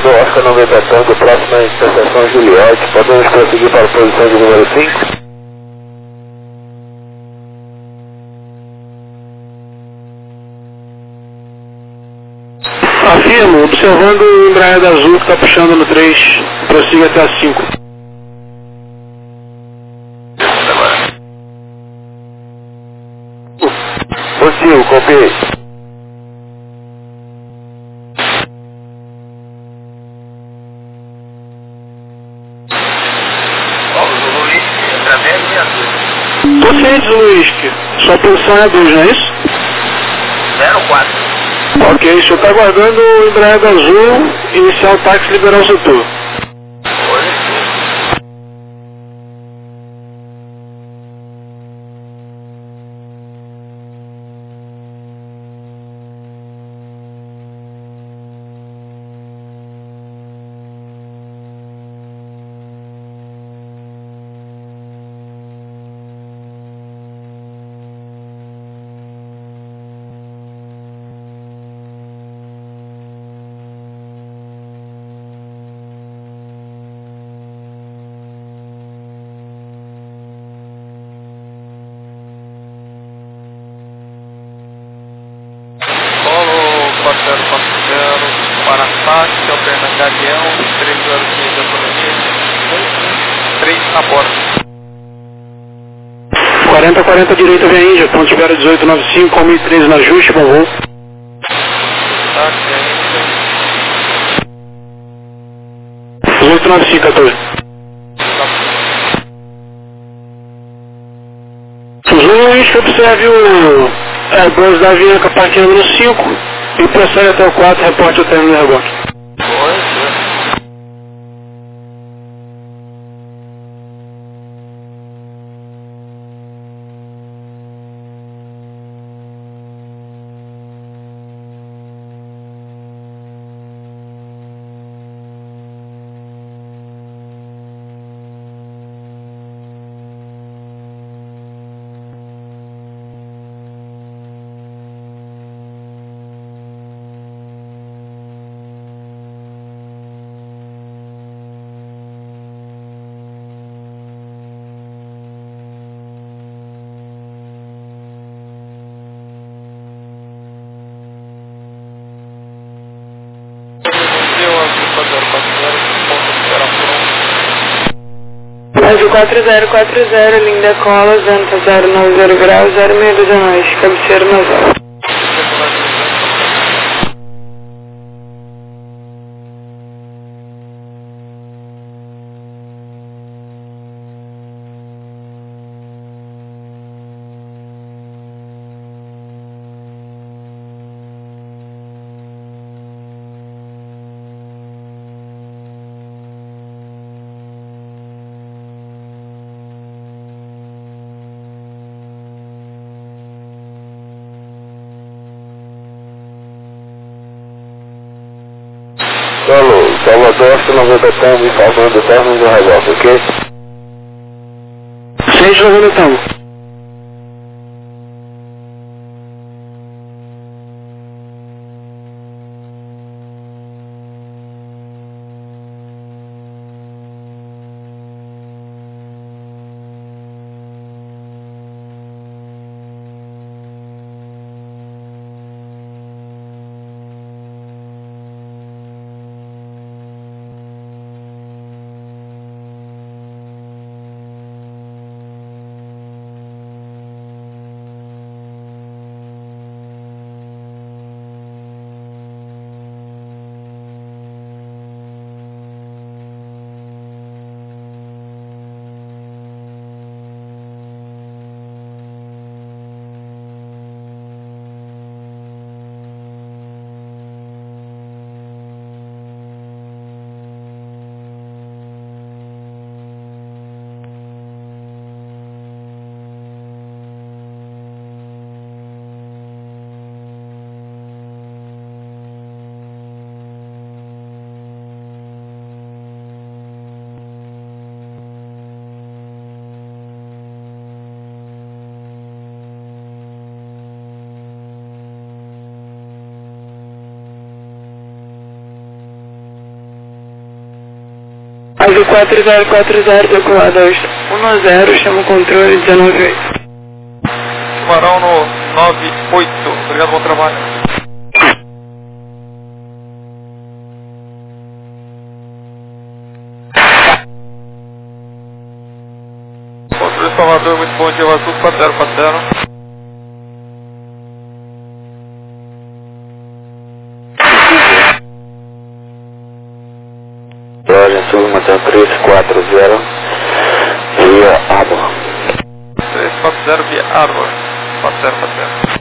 Salvador, Oscar 90 Tango, próxima interseção Juliette. Podemos prosseguir para a posição de número 5? Afirmo, observando o Embraer azul que está puxando no 3, prossiga até a 5. Positivo, copiei. Tô ciente, Luiz, que sua posição é 2, não é isso? 04. Ok, o senhor está aguardando o Embraer azul iniciar o táxi e liberar o setor. Para táxi, alternando Galeão, 3 horas de autonomia, 3 na porta. 40 direita vem Índia, ponto de espera 1895, com 1013 no ajuste, bom voo. Táxi ainda. 1895, 14. Luiz, que observe o Airbus da Avianca partindo no 5 e prossegue até o 4, reporte o término do reboque. Rádio 4040, linda cola, Zanta 090 graus, 06 da noite, cabeceira nasal. Alô, Salvador, Oscar 90 Tango, informando o término do reboque, ok? 690 Tango. 4040 decolado aos 10, chama o controle 198. Tubarão no 98, obrigado, bom trabalho. Controle Salvador, muito bom dia, Azul 4040. Loja Sul, Matheus 340, via Arbor. 340 via Arbor, 4040.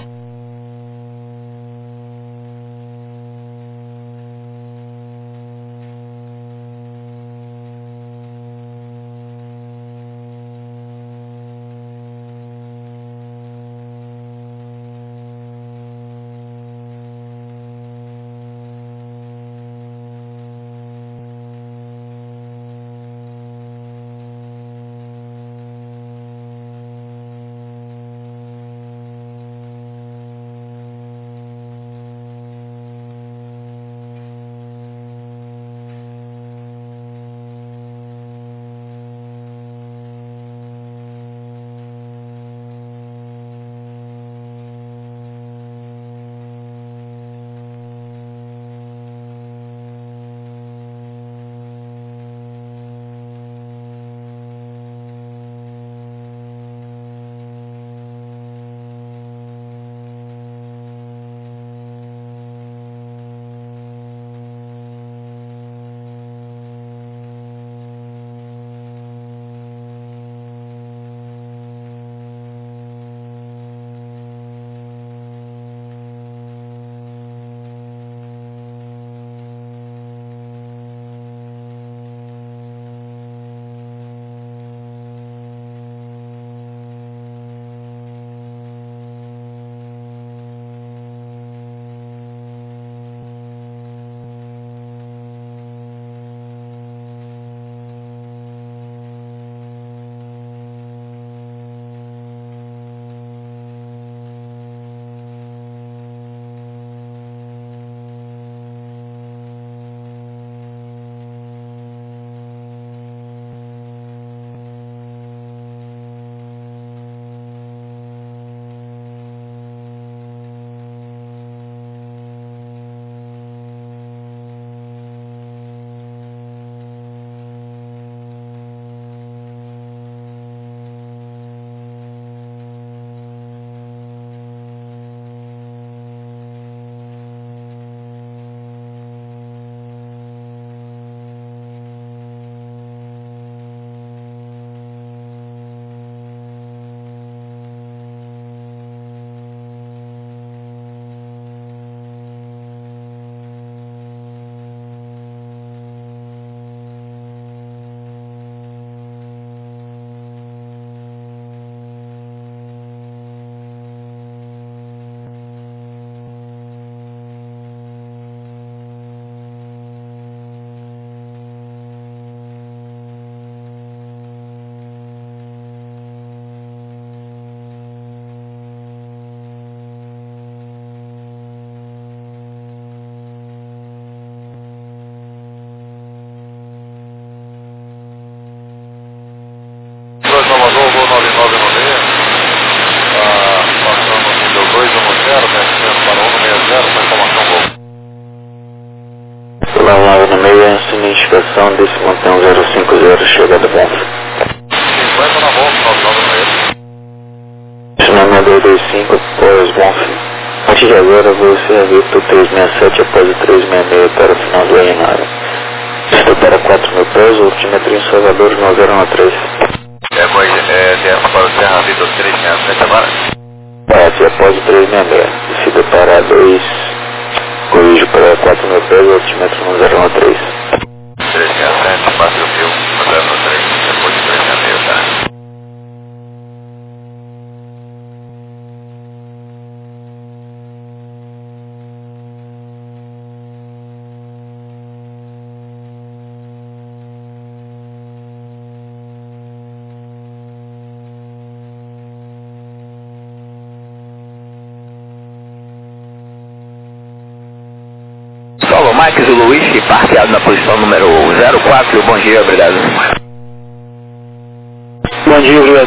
Salvador, voo 9996, passando nível 210, descendo para 160, com informação gol. Pela 9 no meio, essa identificação desse montão 050, chegada Bonf. 50 na Bonf, 9996. Tsunami 225, após Bonf. Antes de agora, vou ser Victor 367 após o 366 para o final do aeronário. Estou para 4.000 pés, altimetria em Salvador 9013. Desce para o Serra Vitor 367 agora? Passe após o 366. Descida para 2, corrijo para 4.000 pés, altímetro no 013. 367, passe o fio no 013, depois de 366, tá? Mike Zulu Whisky, parqueado na posição número 04, bom dia, obrigado. Bom dia, obrigado.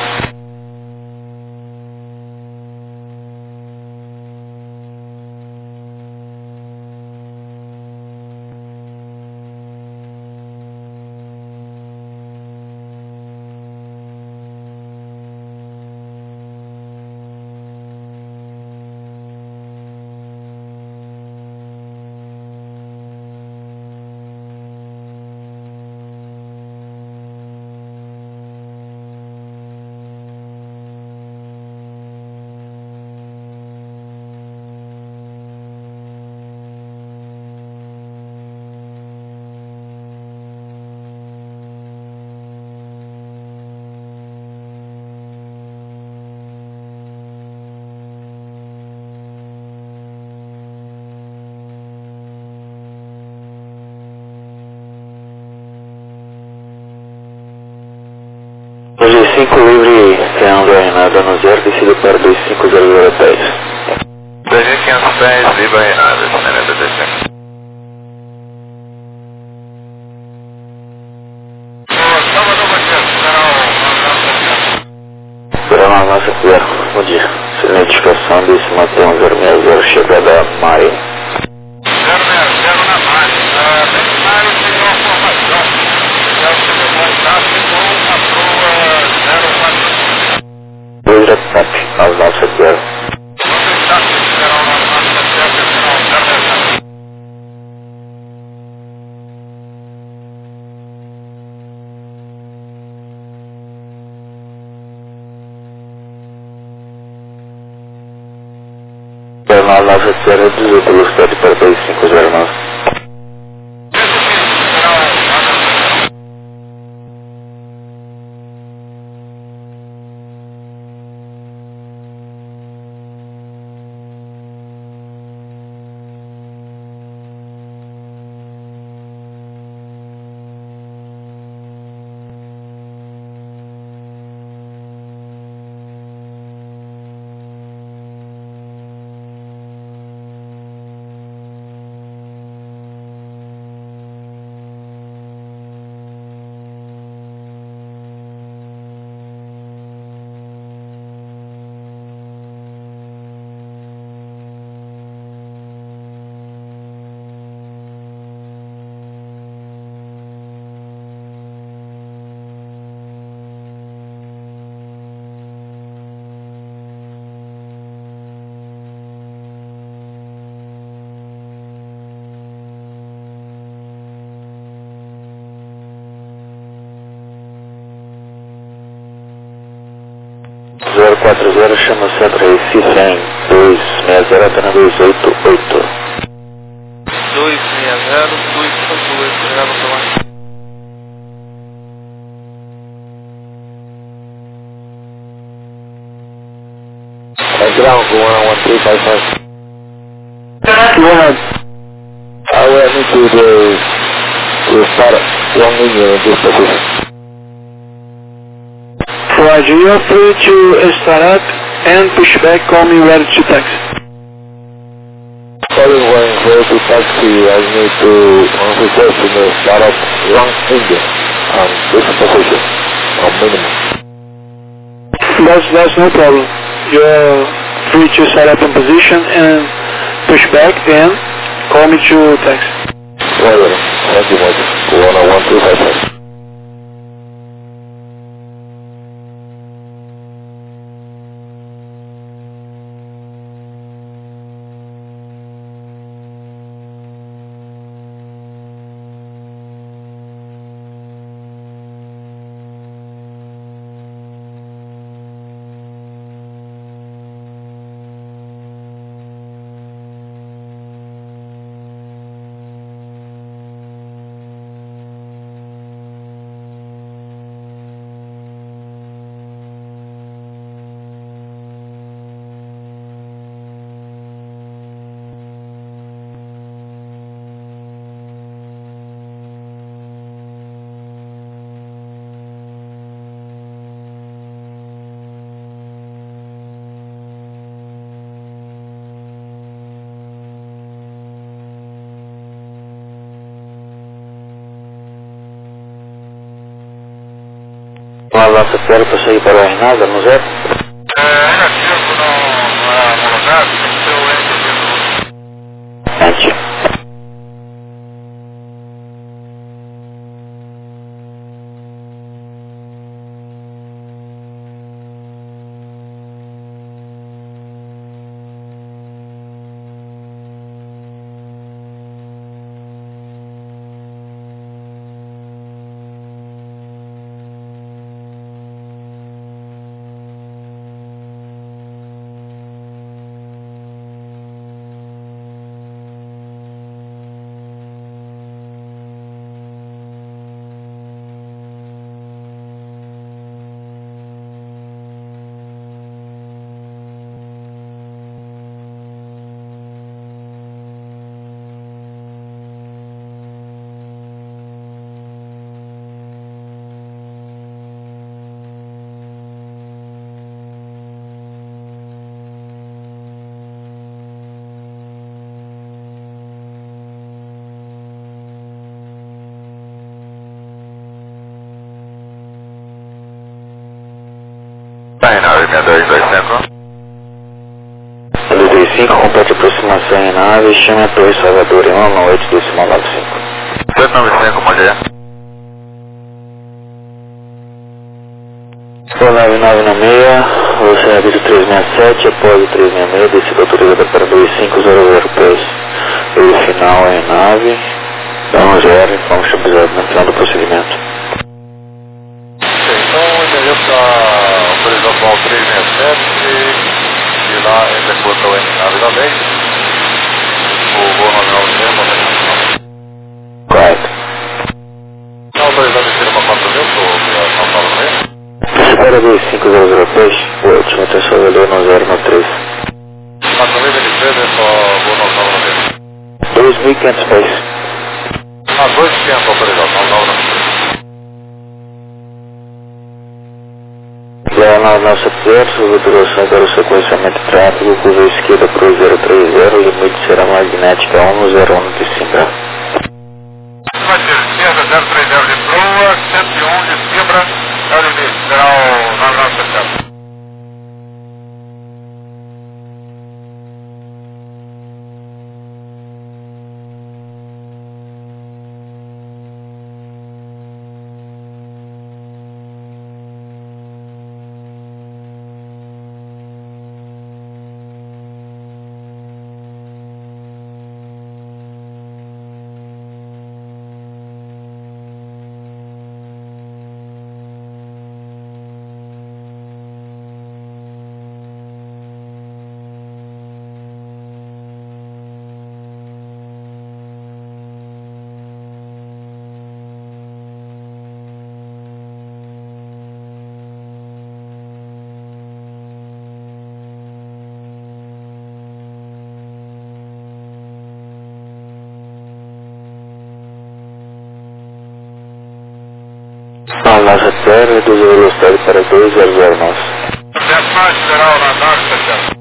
Hoje 5 livre, triângulo nada no 0, descida para 25010. 2510, livre nada, nada descendo. Verão avança 0, bom dia. Sem identificação desse Matão 060, chegada a Marinho. 060 na Marinho, necessário de uma formação. Já se demonstrasse com a prova 045. 2 WhatsApp, 9970. Quando está se esperando na nossa certa, não, 060. Verão 970, reduzir a velocidade para 2509. Zero 40 chama Centro Recife em 260 até na 288. 260, 258, obrigado pela mais. Ground 11355. Go ahead. I will need to start one linear in this position. Roger, you are free to start up and push back, call me ready to taxi. Calling when ready to taxi, I need to request to start up one engine on this position, on minimum. That's no problem. You're free to set up in position and push back, then call me to taxi. Well, thank you much. 11255. Nossa Terra para sair para o Renada, no zero? Negativo, não é homologado, tem que ser o ente. Ente. Tá, 96225. 225, complete aproximação em nave, chama a Torre Salvador em 1 decimal 95. 295, bom dia. Por 9996, você é hábito 367, após o 366, descida autorizada para 2500 pés. Ele final em nave, dá 0, informa estabilizado no final do procedimento. Então, o endereço da autorização 367 e lá executa o nave da lei. O voo nominal mesmo, Correto. está autorizado de ser uma 4.000 ou São Paulo mesmo? Para 2500 pés, o último até Salvador no 093. 4.023 é só voo nominal mesmo. 2.500 pés. 2.500 autorização, não. Já na nossa terça, a autorização para o sequenciamento de tráfego, curva esquerda para o 030, limite será magnética 101 de Simbra. Vai ter esquerda 030 de proa, 101 de Simbra, é o limite, será o 9970. A nossa terra reduz a velocidade para 2009. Décima geral na nave 70.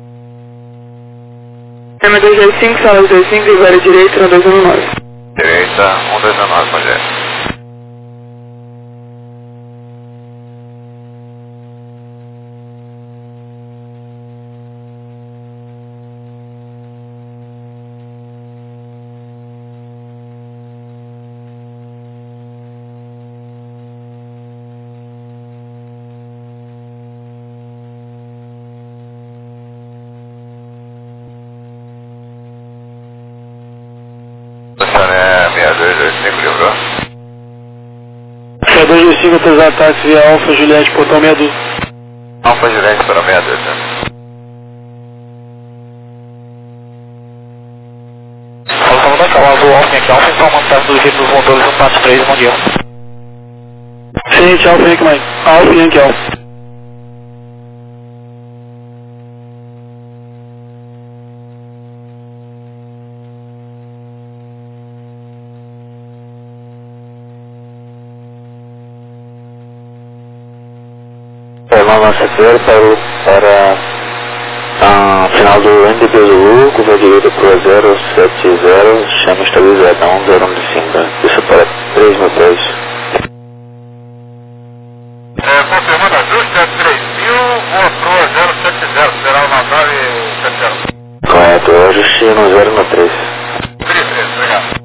Tema 225, sala 225, agora direito na 219. Direito. direita, 129, Rogério. Estacioné 6225, livrou? 6225, autorizado táxi via Alfa Juliette, portão 62. Alfa Juliette para 62, né? Solução da Calma Azul, Alfa Yankee Alfa, informando táxi do jeito dos motores 143, bom dia. Ciente, Alfa Yankee Mike. Alfa Yankee Alfa. Lança-feira para final do NDB Zulu, curva direita para 070, chama estabilizada 1095, isso para 3.000 pés. Confirmando ajuste, é 3.000, voa pro 070, será uma nave 70. Correto, ajuste no 093. 33, obrigado.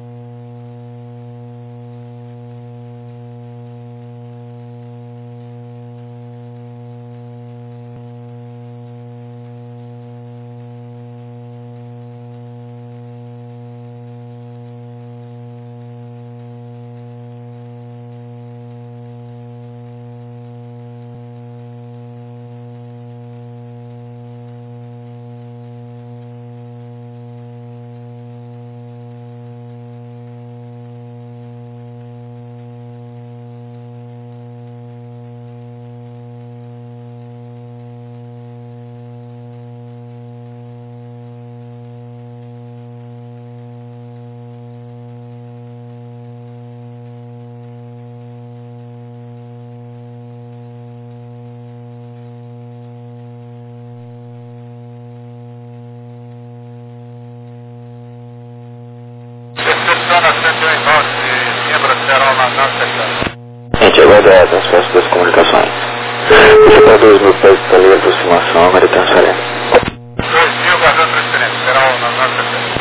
Gente, aguarda a transferência das comunicações. Isso para 2.000 pés para lei de aproximação, número de transferência. 2.000, guardando transferência, será uma nave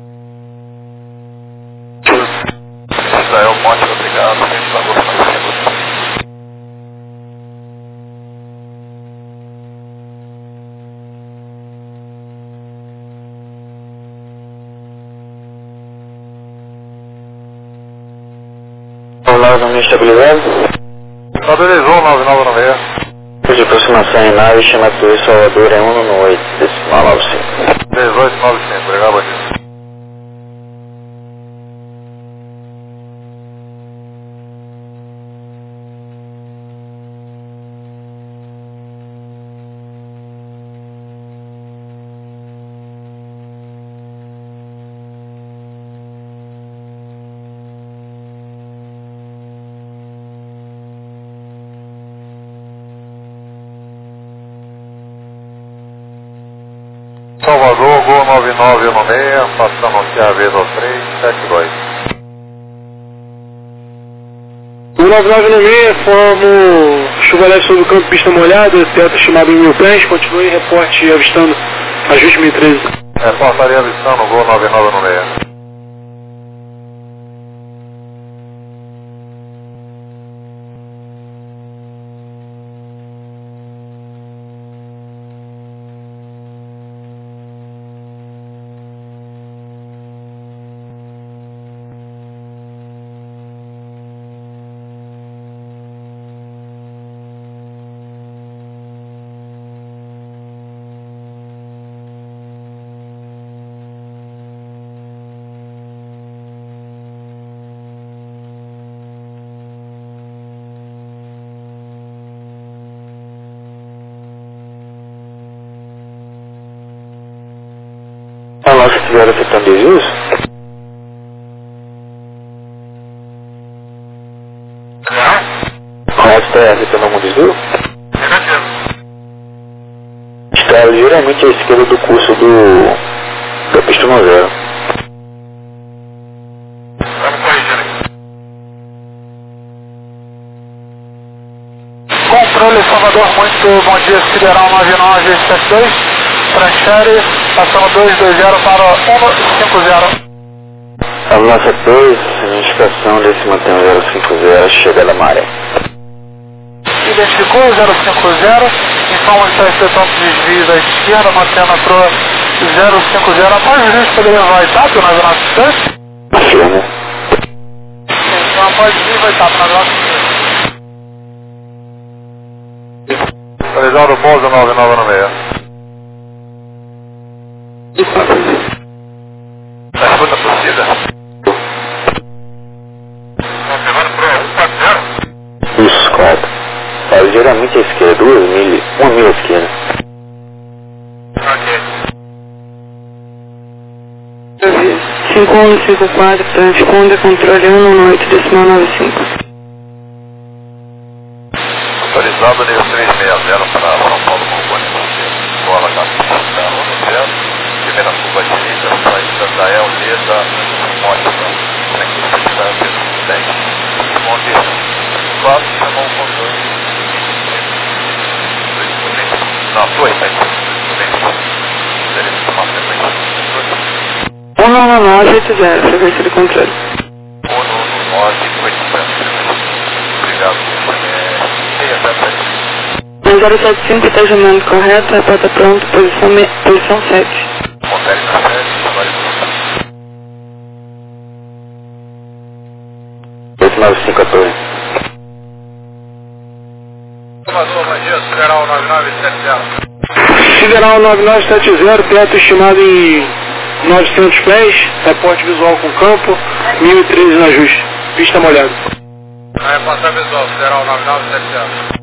70. Israel Monte, obrigado, a gente pagou para você. Olá, nome estabilizado. Estabilizou 9996. De aproximação em nave, chama Torre Salvador, é 198, decimal 95. 1895, obrigado, Bandido. Salvador, Gol 9916, passando aqui a vez ao 372. O 9996, formo chuva leve sobre o campo, pista molhada, teto estimado em 1.000 pés, continue reporte avistando ajuste 1013. Portaria avistando, Gol 9916. Olá, se estiver afetando desvios? Correto, está afetando algum desvio? Está ligeiramente à esquerda do curso da pista 10. Salvador, muito bom dia, Sideral 9972, transfere, ação 220 para 150. Avança 2, identificação desse mantém 050, chegada à maré. Identificou 050, informa que está efetuando desvio da esquerda, mantendo a proa 050, após o juiz poderia levar a etapa na zona assistente? Afirmo. Então após o desvio vai etapa na zona assistente. Realizado o pouso 9996. Na segunda torcida. Confirmando para 140. Isso, correto. Ligeiramente à esquerda, 2 milhas, 1 milha à esquerda. Ok. 5154, transponda, controle 198,95. Autorizado nível 360 para São Paulo Componente. Bola Capitã 10. Primeira curva direita, saída da Elmeda, Mótica. Aqui está 10. Responde 4, chamou o controle. Não, foi, mas teremos uma sequência. 19980, frequência de controle. 19980. Obrigado. 075 está agendando correto, repórter pronto, posição 7. Confere na 7, trabalho pronto. 8950. Salvador, bom dia, Sideral 9970. Sideral 9970, teto estimado em 900 pés, reporte visual com campo, 1013 na ajuste, pista molhada. Vai passar visual, Sideral 9970.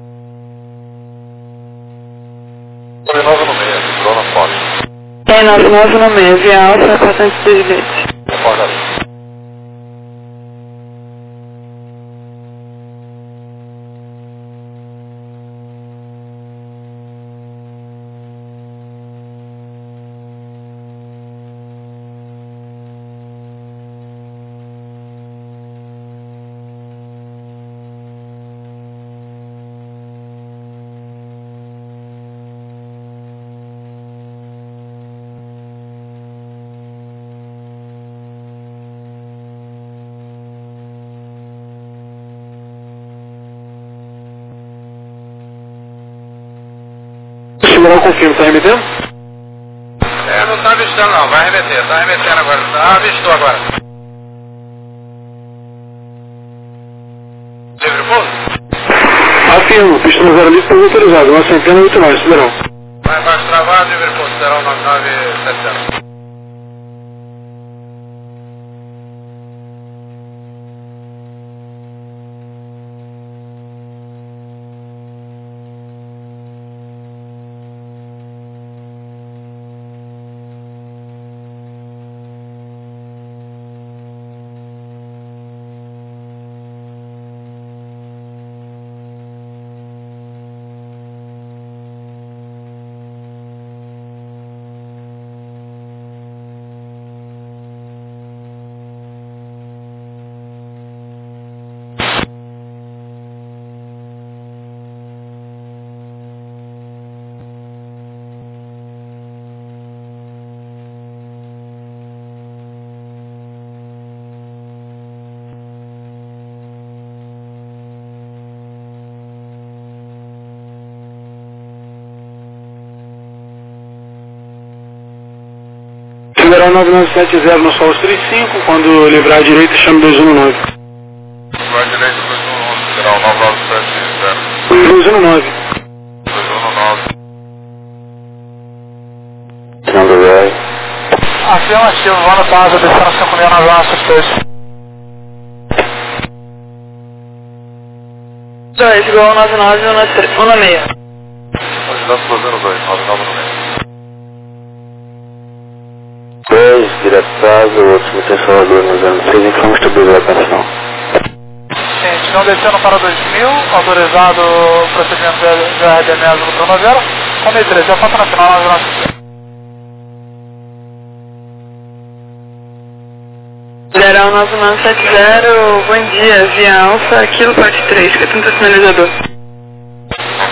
De novo no meio, drone fora. É 9996, via alfa, reportante dos bilhetes. Fora. Sideral confirma, está remetendo? Não está avistando não, vai remeter, está remetendo agora, avistou agora. Livre pouso? Afirmo, pista no 0 lista autorizado, nossa antena 89, Sideral. Vai embaixo travado, livre pouso, Sideral 9970. Sideral 9970 no Sol 35, quando livrar a direita, chame 219. Vai direito 211, Sideral 9970. 219. 219. Sendo 0. Afirmativo, vou no casa, descendo 5.000 na zona assistente. 2, igual 9916. Candidato 202, 9996. 2, diretado, outro mantém Salvador no 06, informa estabilizar a atenção. Gente, não descendo para 2000, autorizado o procedimento de RDMS no Cronovero, com 13, já passa na final na zona assistente. Sideral 9970, bom dia, via alfa, quilo parte 3, que é sinalizador.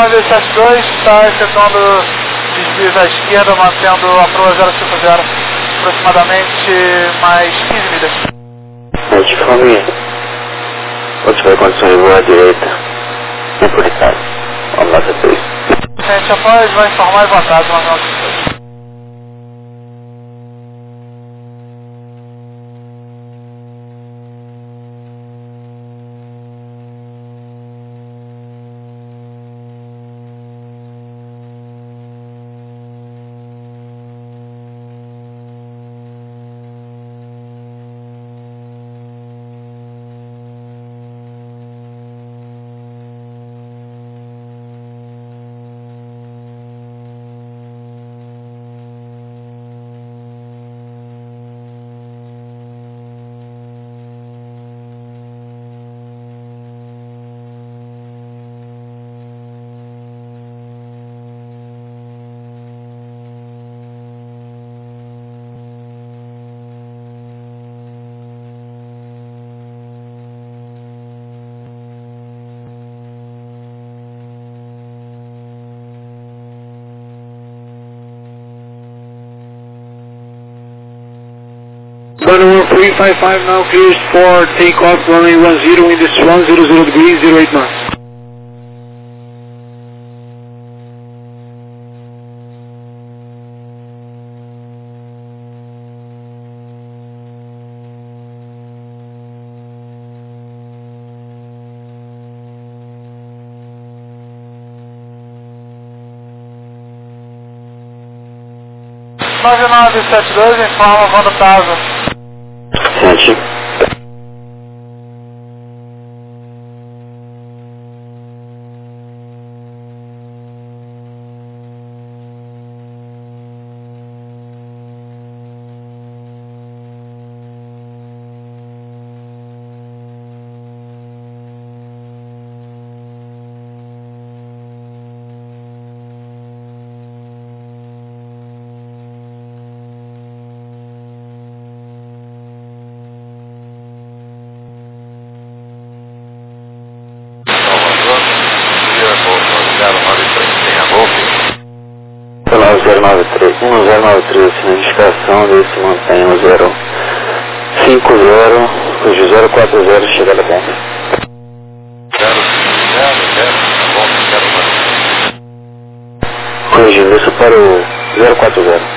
972 está efetuando desvios à esquerda, mantendo a proa 050, aproximadamente mais 15 milhas. Notifique-me. Quando tiver condições de voar à direita, é por trás. Vamos lá, C3. Gente, após vai informar e boa tarde, mas não. Runway 355 now clears for takeoff, runway 10, wind is 100 degrees, 08 knots. Nove 972 informa quando casa. 7. Pela 1093, na indicação desse mantenha 050, cujo 040, chegada bom. 0, Corrigindo isso para o 040.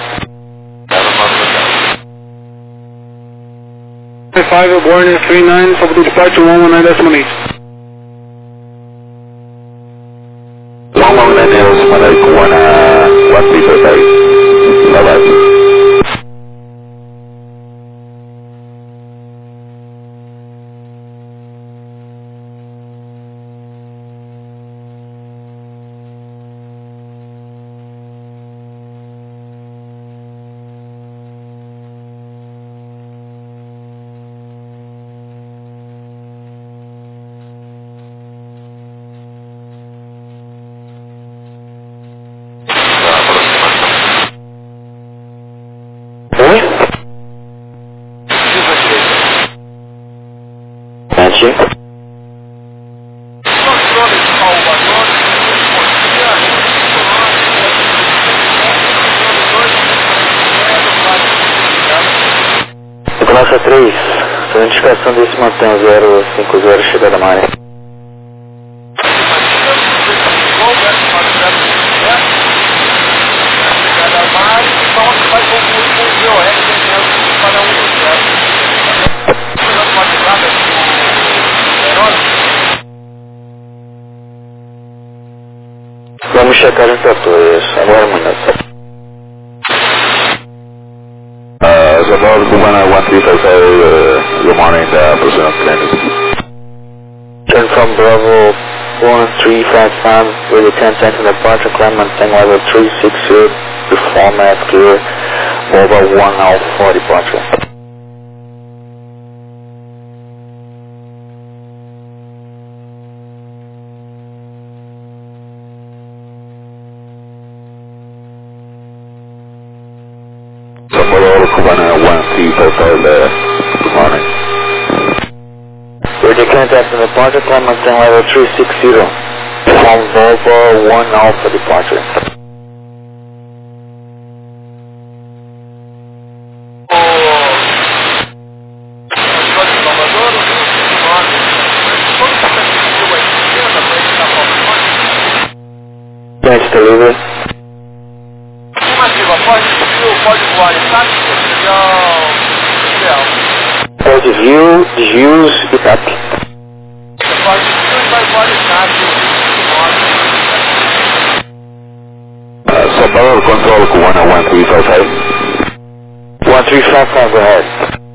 5 Aborne 39, for the departure 119.8. Long 119, Manarico 1355. Bye-bye. Classe 3, sua indicação desse mantém 050, chegada na área. Vamos checar os fatores, agora amanhã. Zamor Cubana 1355, good morning, President Clinic. Turn from Bravo 1355 with a 10 cent departure, climb maintain level 360, perform at clear, over 1 hour for departure. Cubana 1355, good morning. With the contact in departure, climb maintain level 360. Confirm Volvo 1 Alpha departure. Thanks, delivery. Pode view, desvios e TAP. São Paulo, control com 10135. 1355, go ahead.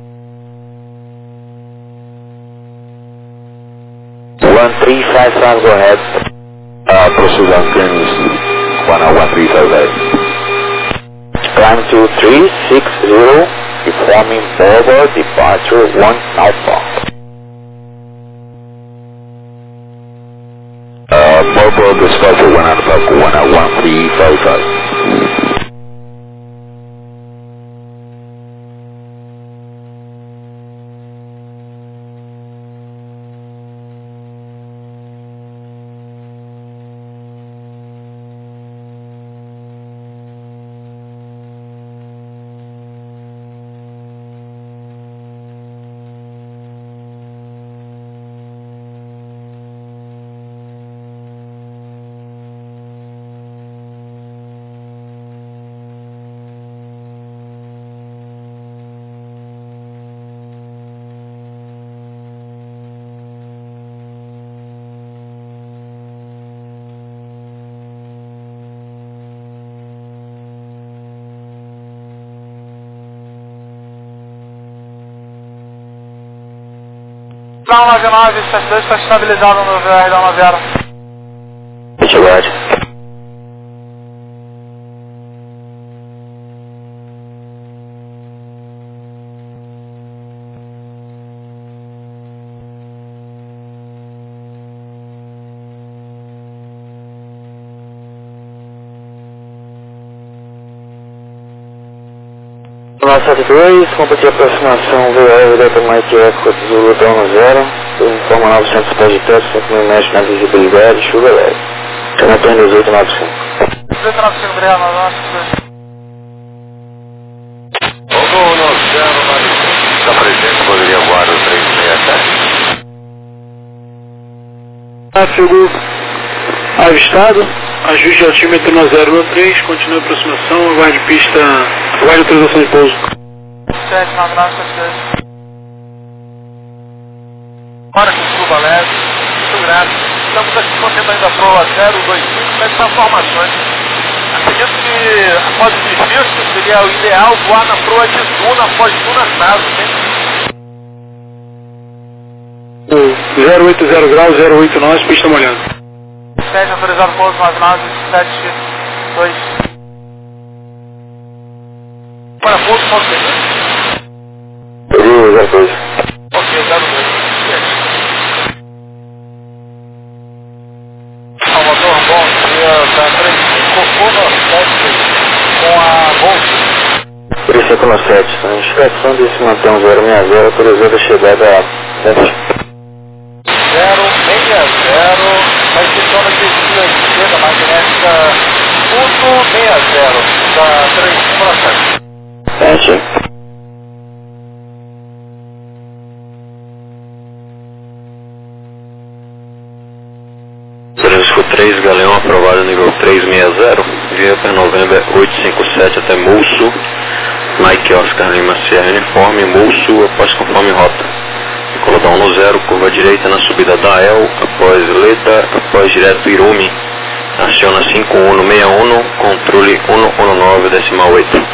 1355, go ahead. Proceed on screen 10135. Climb to 360, informing Volvo, departure 1 Alpha. Volvo, departure 1 Alpha, 11355. Não, 99, 72 está estabilizado no VR da 90. Atividade. Nossa 2, ponto de aproximação VR Delta Mike Echo Zulu Down 0, informa 900 pés de teto, 5 mil metros na visibilidade, chuva leve. Canatão 1895. 1895, obrigado, nossa. Volvo 9095, está presente, poderia voar o 367? Tráfego avistado, ajuste altímetro na 013, continue a aproximação, aguarde pista, aguarde autorização de pouso. 79972. Hora que suba leve, muito grave. Estamos aqui mantendo ainda a prova 025, mas são formações. Acredito que após o desvio seria o ideal voar na proa de Duna, após Duna Naso, hein? 080 graus, 089, pista molhada. 7, autorizado pouso 9972. Para pouso, pode ser? Período 02. Ok, 02. Salvador, bom dia, da 3597 com a Volvo. 3597, a indicação de se manter um 060, autorizando a chegada a 060, vai ser zona de esquerda magnética 160, da 3597. Sente. Francisco 3, Galeão aprovado nível 360, via para November 857 até Mulso, Mike Oscar Lima Sierra Uniforme, Mulso após conforme rota. Colodão no 0, curva direita na subida da El, após Leda, após direto Irumi, aciona 5161, controle 119,8.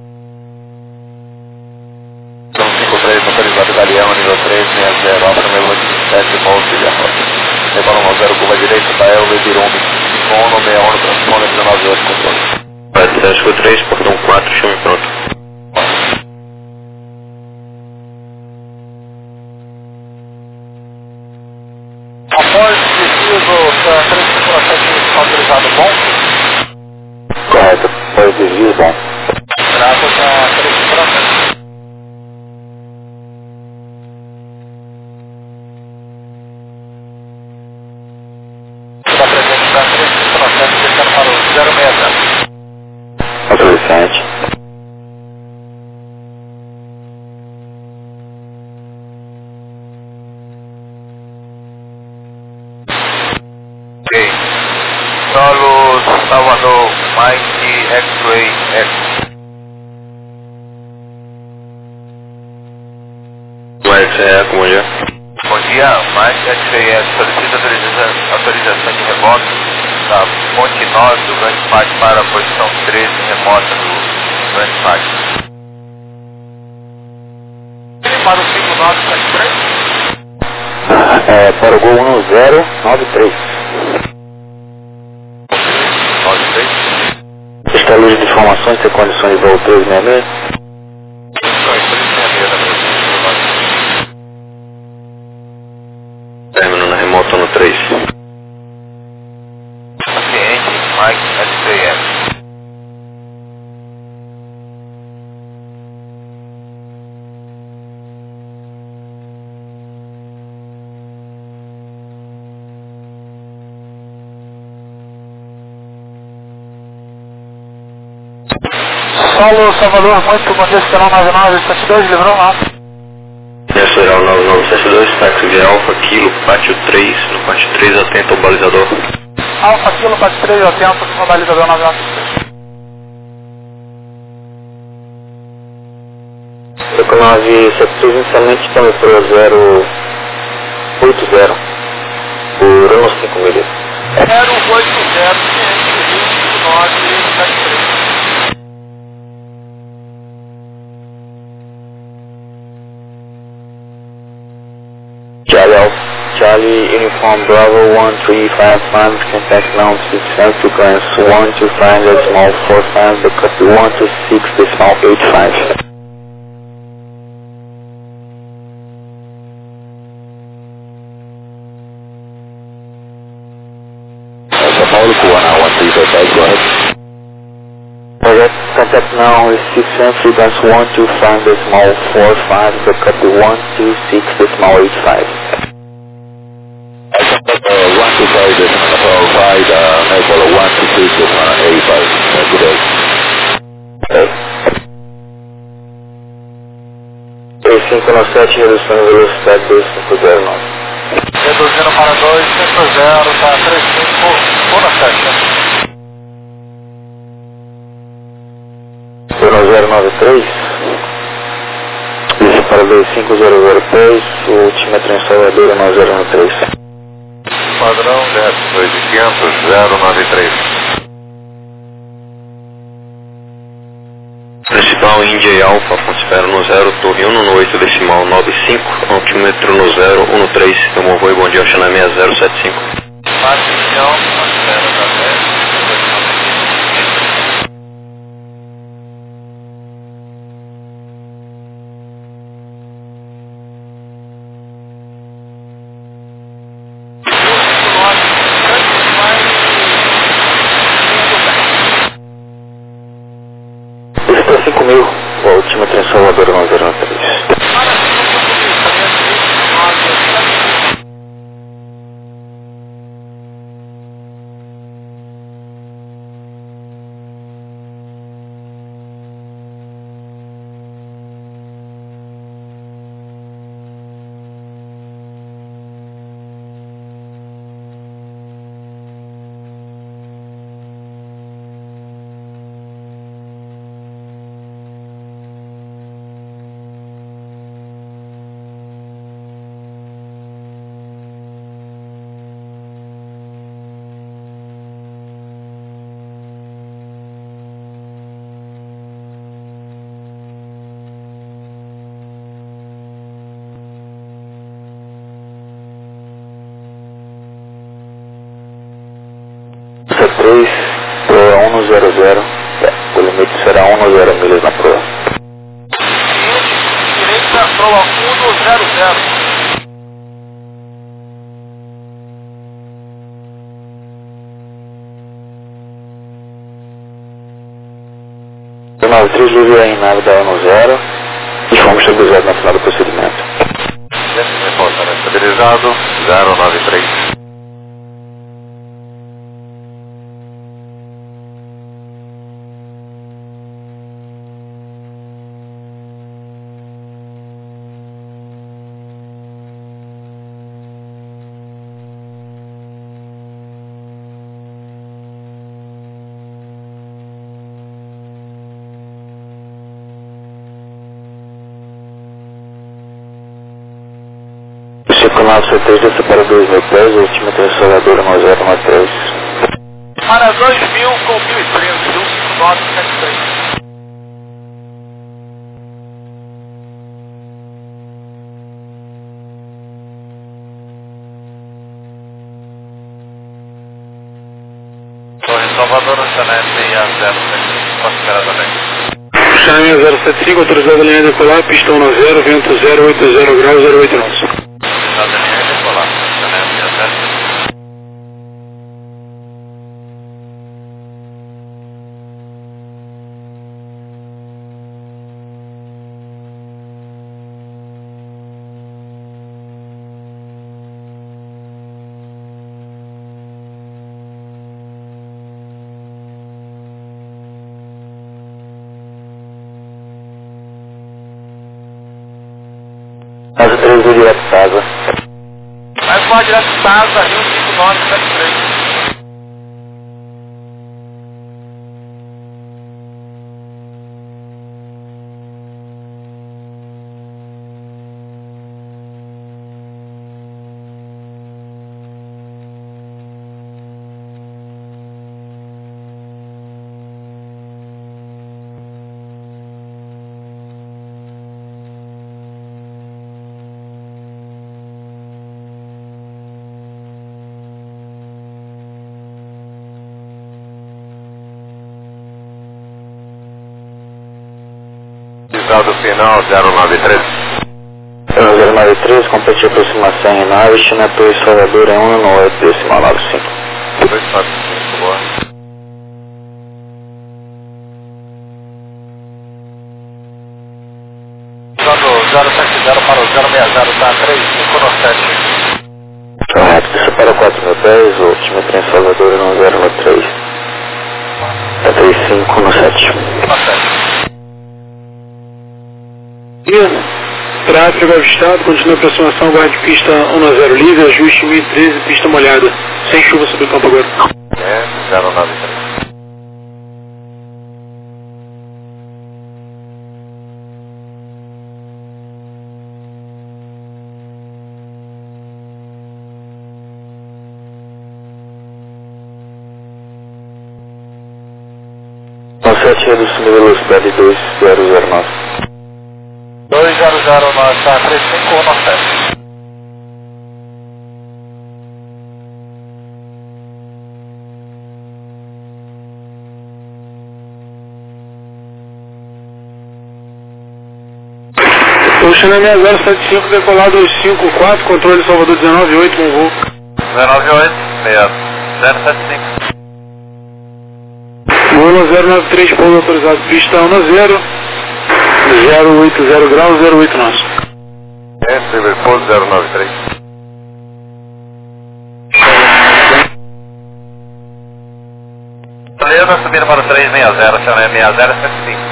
São 53, autorizado Galeão, nível 360, Alfa número 87, Mulso e a rota. Levando no 0, curva direita da El, Leda Irumi, 5161, transponder 198, controle. Francisco 3, portão 4, chame pronto. Após o desvio do 3597 autorizado bom? Correto, após desvio, bom. Graças a 3597. Está presente Salvador, Mike X-Ray X. Mike Eco, bom dia. Bom dia, Mike X-Ray X. Solicita autorização de rebote da Ponte 9 do Grande Parque para a posição 13 remota do Grande Parque. Para o 5973? Para o gol 1093. 93? Está livre de informações e condições de voo 366? Término na remota no 3. Paciente, Mike X-Ray X. Solo Salvador, muito bom dia, Serão 9972, livrou lá. Serão 9972, táxi de Alfa, Kilo, pátio 3, no pátio 3, atento ao balizador. Alfa, Kilo, pátio 3, atento, no balizador 9973. Eco 973, inicialmente estamos para 080, por uns 5 milhas. 080, ciente, 2973. Charlie Uniform Bravo 1355, contact now 6 frequency 125 decimal 45, the copy 126 decimal 85. São Paulo, Cuana 1355, go ahead. Contact now is 6 frequency 125 decimal 45, the copy 126 decimal 85. 125 decimal 5, Maple 126 decimal 85. Good day. Okay. 3597, redução de velocidade 2509. Reduzindo para 250, tá 35, toda seta. Zona 093, isso para 2500 pés, o ultímetro em Salvador 1093. Padrão 102500 093. Principal Índia e Alfa, Afonso no 0, Torre 1 no 8 decimal 95, altímetro no 013, tomou voo e bom dia, Oxana 6075. Patrição, Marcelo da 10. Isso está 5000, o altímetro em Salvador 1093. C3, proa 100, o limite será 10 milhas na proa. Direita, proa 100. 93 livre em nave da 10 e fomos estabilizados na final do procedimento. Reportado estabilizado 093. 5973 desce para 2.000 pés, o altímetro é Salvador 1013. Para 2000 com 1013, 15973. Salvador, Chanel 607, pode esperar também. Chanel 075, autorizado a linha decolar, pista 10, vento 080 graus, 08 nós. Autorizado a linha decolar, Chanel 607. Asa 3 do direto Casa. Vai voar direto Casa, Rio 5973. Do final 093. 093, complete aproximação em nave, China Torre Salvador é 198, decimal 95. 245, boa. Usando 070 para o 060, tá 3597. Correto, desce para 4.000 pés, o altímetro em Salvador é 1093. É 3517. Tráfego avistado, continua a aproximação, guarde pista 10 livre, ajuste 1013, pista molhada. Sem chuva sobre o campo agora. 093. Consete redução de velocidade 2009. 2009, tá 3517. O Chanel 075 decolado 54, controle Salvador 198, com voo. 098, 075. Voo 093, pouso autorizado, pista 10, 080 graus, 08 nosso. Liverpool 093. Beleza, subindo para o 360, Chanel 6075.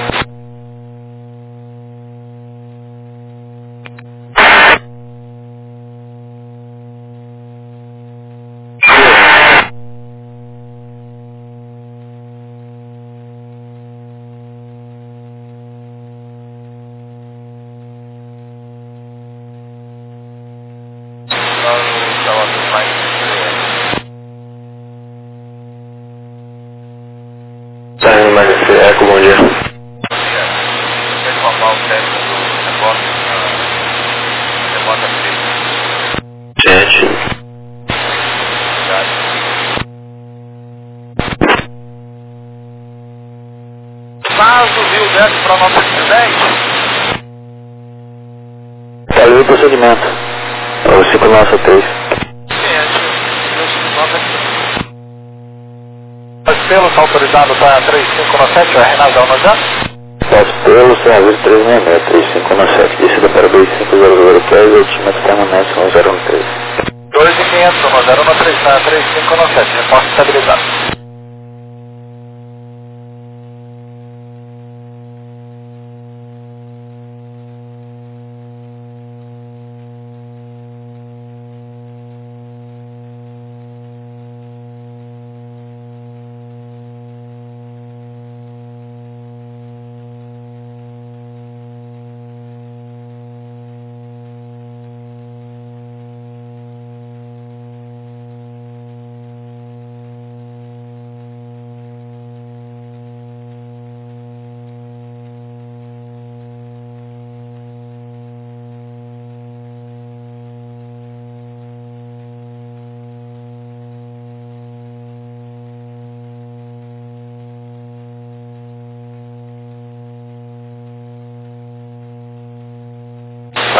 Eco, bom dia. Tem que comprar o teste do negócio da Gente. Caso Rio desce para 910. Tá ali o procedimento. É o 593. Pelo autorizado está 3597, é Reinaldo Almazan? Posso pelo, sem aviso 366, 3517, descida para 2500 altímetro permanece 1013. 2500, 1013, está 3597, reporte estabilizado.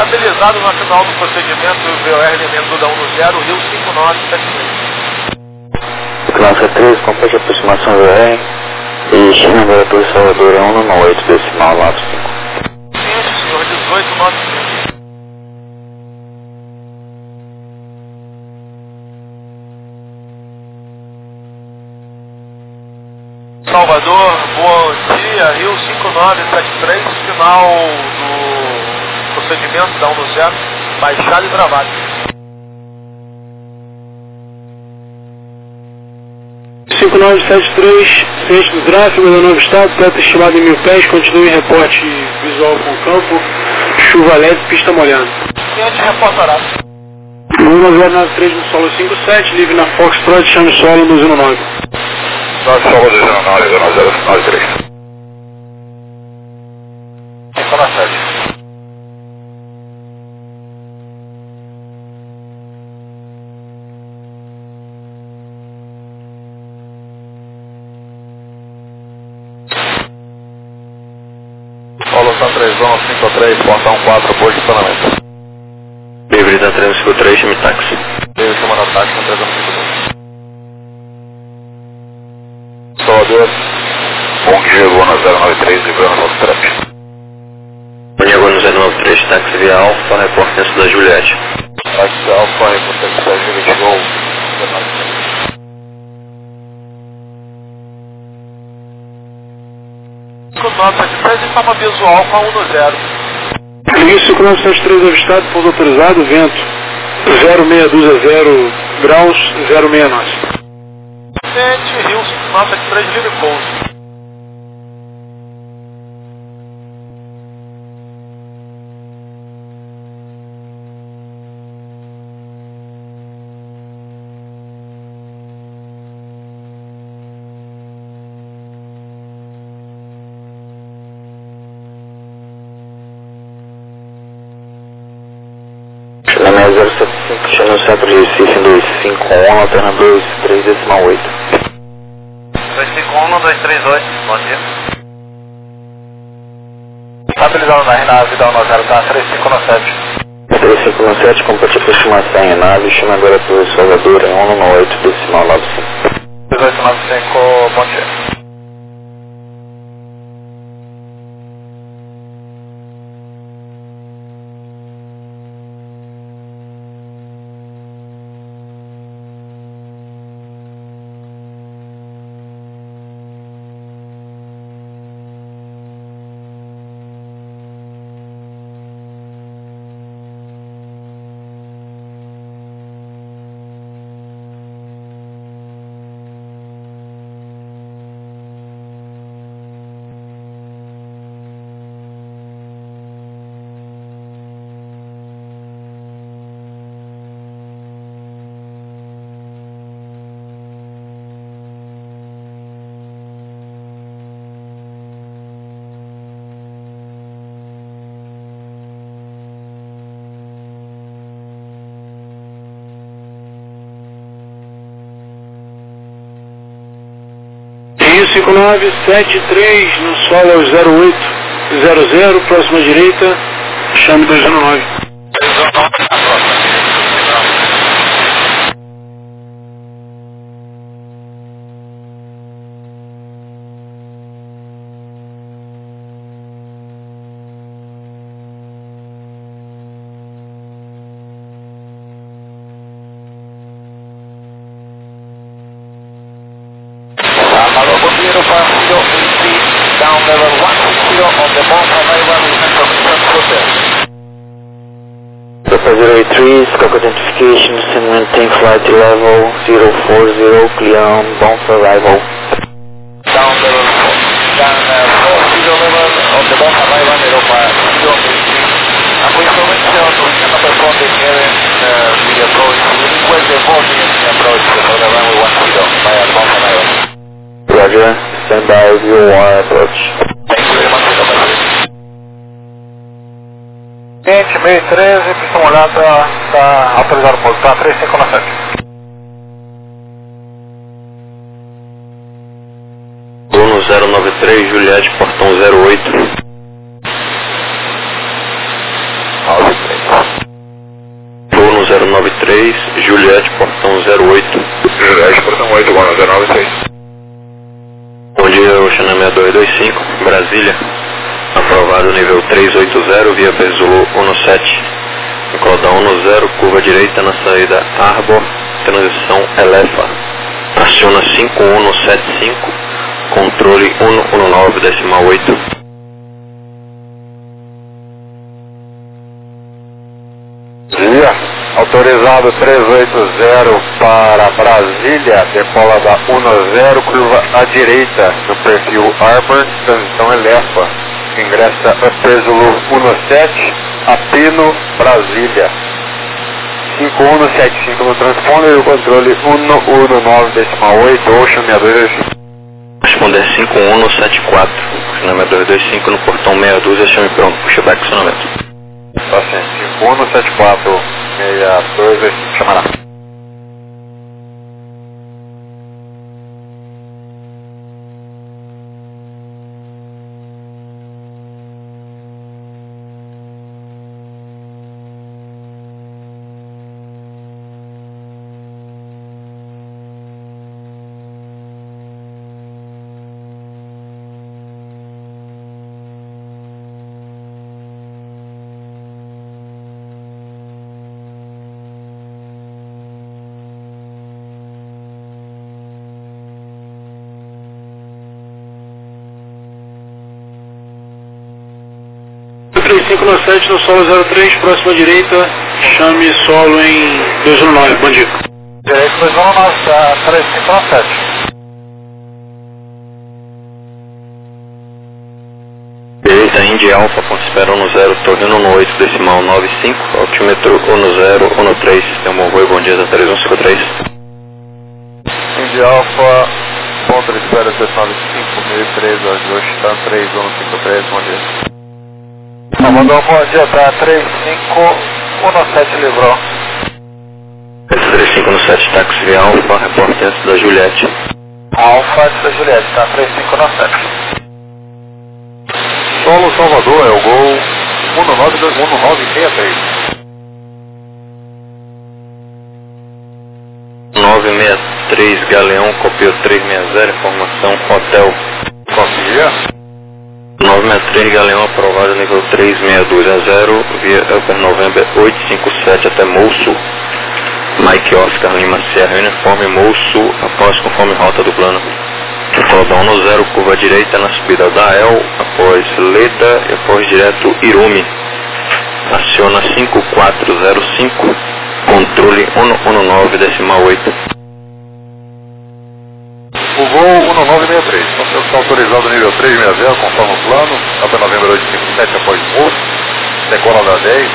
estabilizado no final do procedimento, o VOR elemento da 10, Rio 5973. Classe 3, complete aproximação VOR. E China Temperatura Salvador é 198, decimal, lado 5. Ciente, senhor, 1895. Salvador, bom dia, Rio 5973, final do procedimento da 10, baixado e travado. 5973, ciente do tráfego, do novo estado, teto estimado em 1000 pés, continue reporte visual com o campo, chuva leve, pista molhada. Ciente, reportará. 1093 no solo 57, livre na Foxtrot, chame solo no 09. Nós somos o 1093. Fica na sede. Paulo São 3153, portão 4, posicionamento. Bebrida 353, chame táxi. Eu chamo na táxi, 3152. Salvador, bom dia, Gona 093, livrando nosso trânsito. Bom dia, Gona 093, táxi via Alfa, reportência da Juliette. Táxi Alfa, reportência da Juliette, Gol 5973 e forma visual com a 10. Rio 5973 avistado, pouso autorizado, vento 0620 graus, 06 nós. Ciente, Rio 5973, livre pouso. Na 6075, chama no centro de Recife, 251, alterna 23, decimal 8. 251, 238, bom dia. Estabilizado na nave da 10, tá 3597. 3597, complete aproximação em nave, chama agora para Salvador em 198, decimal, lado 5. 1895, bom dia. Rio 5973 no solo 0800, próxima direita, chame 219. Alô, bom dia, Aeroporto AC, down level 160 on the bomb arrival in Central Hotel. Papa 083, scope identification, descend maintain flight level 040, clear on bound for arrival. Down level 40 level on the bomb arrival in Aeroporto AC. And for information, we cannot perform the clearance the approach. We request the boarding in the approach for the runway 10 by a bomb arrival. Roger, stand by, VOR approach. Thank you very much for the message. Gente, 1013, pista molhada, está autorizado por tá 3597. Bruno 093, Juliette, portão 08. 93. 093, Juliette, portão 08. Juliette, portão 8, Gol 093. Bom dia, Ocean 6225, Brasília. Aprovado nível 380, via Zulu 17. Cordão 10, curva direita na saída Arbor, transição Elefa. Aciona 5175, controle 119,8. Dia, autorizado 380 para Brasília, decola da 10, curva à direita, no perfil Arbor, transição Elefa. Ingressa Upper Zulu 17, Apino, Brasília. 5175 no transponder e o controle 119,8, Ocean 6225. Responder 5174, Ocean 6225 no portão 62, chame pronto, puxa back acionamento. Paciente 5174, 62, chamará. no 7 no solo 03, próxima direita, chame solo em 219, bom dia. Direito 219, 3517. Direita Indy Alfa, ponto espera 10, tornando no 8, decimal 95, altímetro 1013, Telmo Rui, bom dia, da 3153. Indy Alfa, ponto de espera 795, 1013, Washington 3153, bom dia. Salvador, bom dia, tá 3517, livrou. 3517, táxi Alfa, repórter antes da Juliette. Alfa antes da Juliette, tá 3517. Solo Salvador, é o Gol 1963. 963, Galeão, copiou 360, informação, hotel. Copia. 963, Galeão, aprovado, nível 362 via Upper November 857 até Moço. Mike Oscar Lima Sierra, uniforme Moço, após conforme rota do plano. Cordão no 0, curva direita na subida da El, após Leda e após direto Irumi. Aciona 5405, controle 119,8. O Gol 1963, você está autorizado nível 360, conforme o plano, Upper November 857 após Moço, decola da 10,